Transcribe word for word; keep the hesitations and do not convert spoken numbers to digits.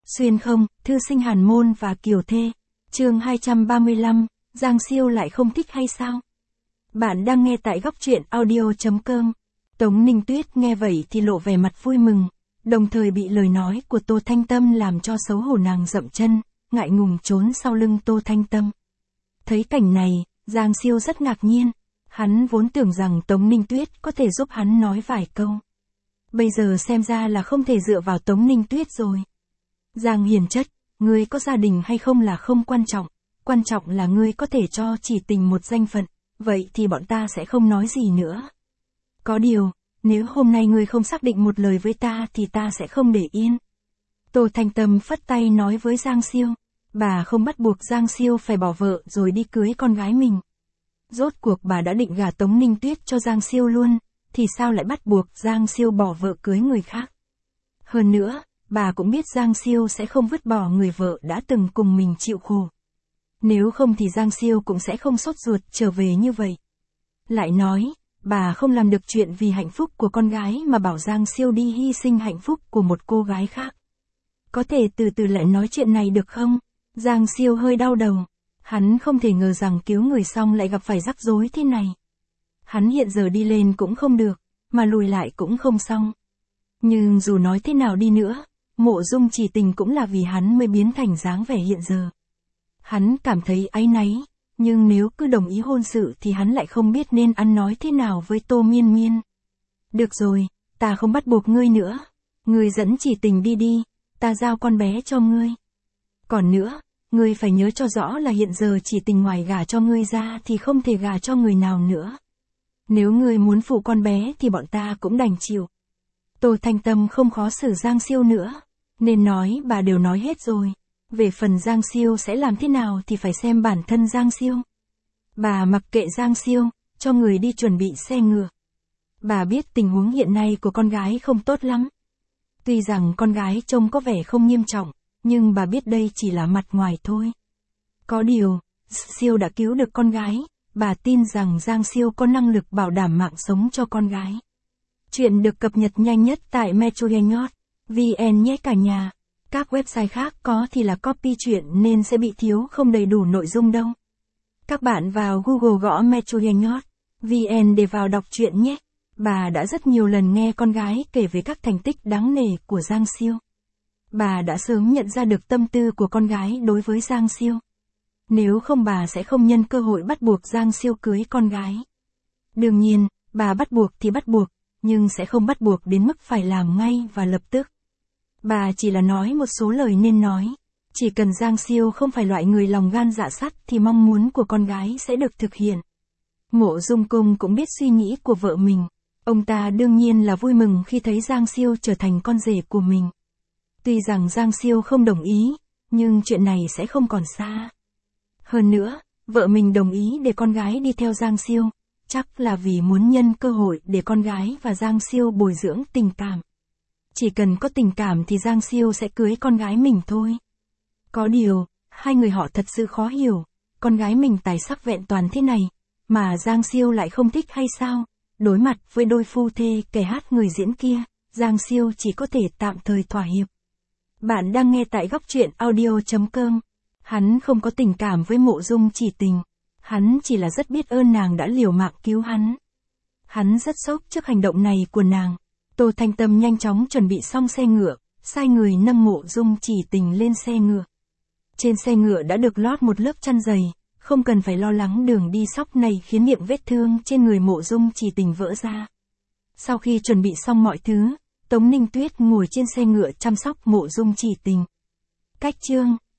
Xuyên không, thư sinh Hàn Môn và Kiều Thê. Chương hai trăm ba mươi lăm, Giang Siêu lại không thích hay sao? Bạn đang nghe tại góc truyện audio chấm com. Tống Ninh Tuyết nghe vậy thì lộ vẻ mặt vui mừng, đồng thời bị lời nói của Tô Thanh Tâm làm cho xấu hổ, nàng dậm chân, ngại ngùng trốn sau lưng Tô Thanh Tâm. Thấy cảnh này, Giang Siêu rất ngạc nhiên, hắn vốn tưởng rằng Tống Ninh Tuyết có thể giúp hắn nói vài câu. Bây giờ xem ra là không thể dựa vào Tống Ninh Tuyết rồi. Giang hiền chất, ngươi có gia đình hay không là không quan trọng, quan trọng là ngươi có thể cho Chỉ Tình một danh phận, vậy thì bọn ta sẽ không nói gì nữa. Có điều, nếu hôm nay ngươi không xác định một lời với ta thì ta sẽ không để yên. Tô Thanh Tâm phất tay nói với Giang Siêu, bà không bắt buộc Giang Siêu phải bỏ vợ rồi đi cưới con gái mình. Rốt cuộc bà đã định gả Tống Ninh Tuyết cho Giang Siêu luôn, thì sao lại bắt buộc Giang Siêu bỏ vợ cưới người khác? Hơn nữa, bà cũng biết Giang Siêu sẽ không vứt bỏ người vợ đã từng cùng mình chịu khổ. Nếu không thì Giang Siêu cũng sẽ không sốt ruột trở về như vậy. Lại nói, bà không làm được chuyện vì hạnh phúc của con gái mà bảo Giang Siêu đi hy sinh hạnh phúc của một cô gái khác. Có thể từ từ lại nói chuyện này được không? Giang Siêu hơi đau đầu. Hắn không thể ngờ rằng cứu người xong lại gặp phải rắc rối thế này. Hắn hiện giờ đi lên cũng không được, mà lùi lại cũng không xong. Nhưng dù nói thế nào đi nữa, Mộ Dung Chỉ Tình cũng là vì hắn mới biến thành dáng vẻ hiện giờ. Hắn cảm thấy áy náy, nhưng nếu cứ đồng ý hôn sự thì hắn lại không biết nên ăn nói thế nào với Tô Miên Miên. Được rồi, ta không bắt buộc ngươi nữa. Ngươi dẫn Chỉ Tình đi đi, ta giao con bé cho ngươi. Còn nữa, ngươi phải nhớ cho rõ là hiện giờ Chỉ Tình ngoài gả cho ngươi ra thì không thể gả cho người nào nữa. Nếu ngươi muốn phụ con bé thì bọn ta cũng đành chịu. Tô Thanh Tâm không khó xử Giang Siêu nữa, nên nói bà đều nói hết rồi. Về phần Giang Siêu sẽ làm thế nào thì phải xem bản thân Giang Siêu. Bà mặc kệ Giang Siêu, cho người đi chuẩn bị xe ngựa. Bà biết tình huống hiện nay của con gái không tốt lắm. Tuy rằng con gái trông có vẻ không nghiêm trọng, nhưng bà biết đây chỉ là mặt ngoài thôi. Có điều, Siêu đã cứu được con gái, bà tin rằng Giang Siêu có năng lực bảo đảm mạng sống cho con gái. Chuyện được cập nhật nhanh nhất tại metroyenhot chấm vn nhé cả nhà. Các website khác có thì là copy chuyện nên sẽ bị thiếu không đầy đủ nội dung đâu. Các bạn vào Google gõ metroyenhot chấm vn để vào đọc truyện nhé. Bà đã rất nhiều lần nghe con gái kể về các thành tích đáng nể của Giang Siêu. Bà đã sớm nhận ra được tâm tư của con gái đối với Giang Siêu. Nếu không bà sẽ không nhân cơ hội bắt buộc Giang Siêu cưới con gái. Đương nhiên, bà bắt buộc thì bắt buộc, nhưng sẽ không bắt buộc đến mức phải làm ngay và lập tức. Bà chỉ là nói một số lời nên nói. Chỉ cần Giang Siêu không phải loại người lòng gan dạ sắt thì mong muốn của con gái sẽ được thực hiện. Mộ Dung Cung cũng biết suy nghĩ của vợ mình. Ông ta đương nhiên là vui mừng khi thấy Giang Siêu trở thành con rể của mình. Tuy rằng Giang Siêu không đồng ý, nhưng chuyện này sẽ không còn xa. Hơn nữa, vợ mình đồng ý để con gái đi theo Giang Siêu, chắc là vì muốn nhân cơ hội để con gái và Giang Siêu bồi dưỡng tình cảm. Chỉ cần có tình cảm thì Giang Siêu sẽ cưới con gái mình thôi. Có điều, hai người họ thật sự khó hiểu, con gái mình tài sắc vẹn toàn thế này, mà Giang Siêu lại không thích hay sao? Đối mặt với đôi phu thê kẻ hát người diễn kia, Giang Siêu chỉ có thể tạm thời thỏa hiệp. Bạn đang nghe tại góc truyện audio chấm com. Hắn không có tình cảm với Mộ Dung Chỉ Tình. Hắn chỉ là rất biết ơn nàng đã liều mạng cứu hắn. Hắn rất sốc trước hành động này của nàng. Tô Thanh Tâm nhanh chóng chuẩn bị xong xe ngựa, sai người nâng Mộ Dung Chỉ Tình lên xe ngựa. Trên xe ngựa đã được lót một lớp chăn dày, không cần phải lo lắng đường đi sóc này khiến miệng vết thương trên người Mộ Dung Chỉ Tình vỡ ra. Sau khi chuẩn bị xong mọi thứ, Tống Ninh Tuyết ngồi trên xe ngựa chăm sóc Mộ Dung Chỉ Tình. Cách chương